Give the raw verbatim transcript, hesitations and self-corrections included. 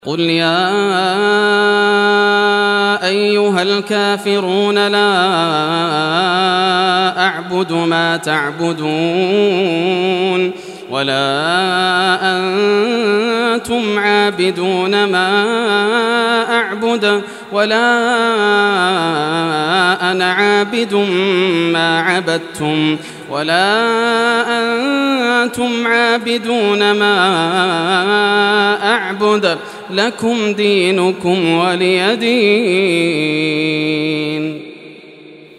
قل يا أيها الكافرون لا أعبد ما تعبدون ولا أنتم عابدون ما أعبد ولا أنا عابد ما عبدتم ولا أنتم عابدون ما أعبد لكم دينكم ولي دين.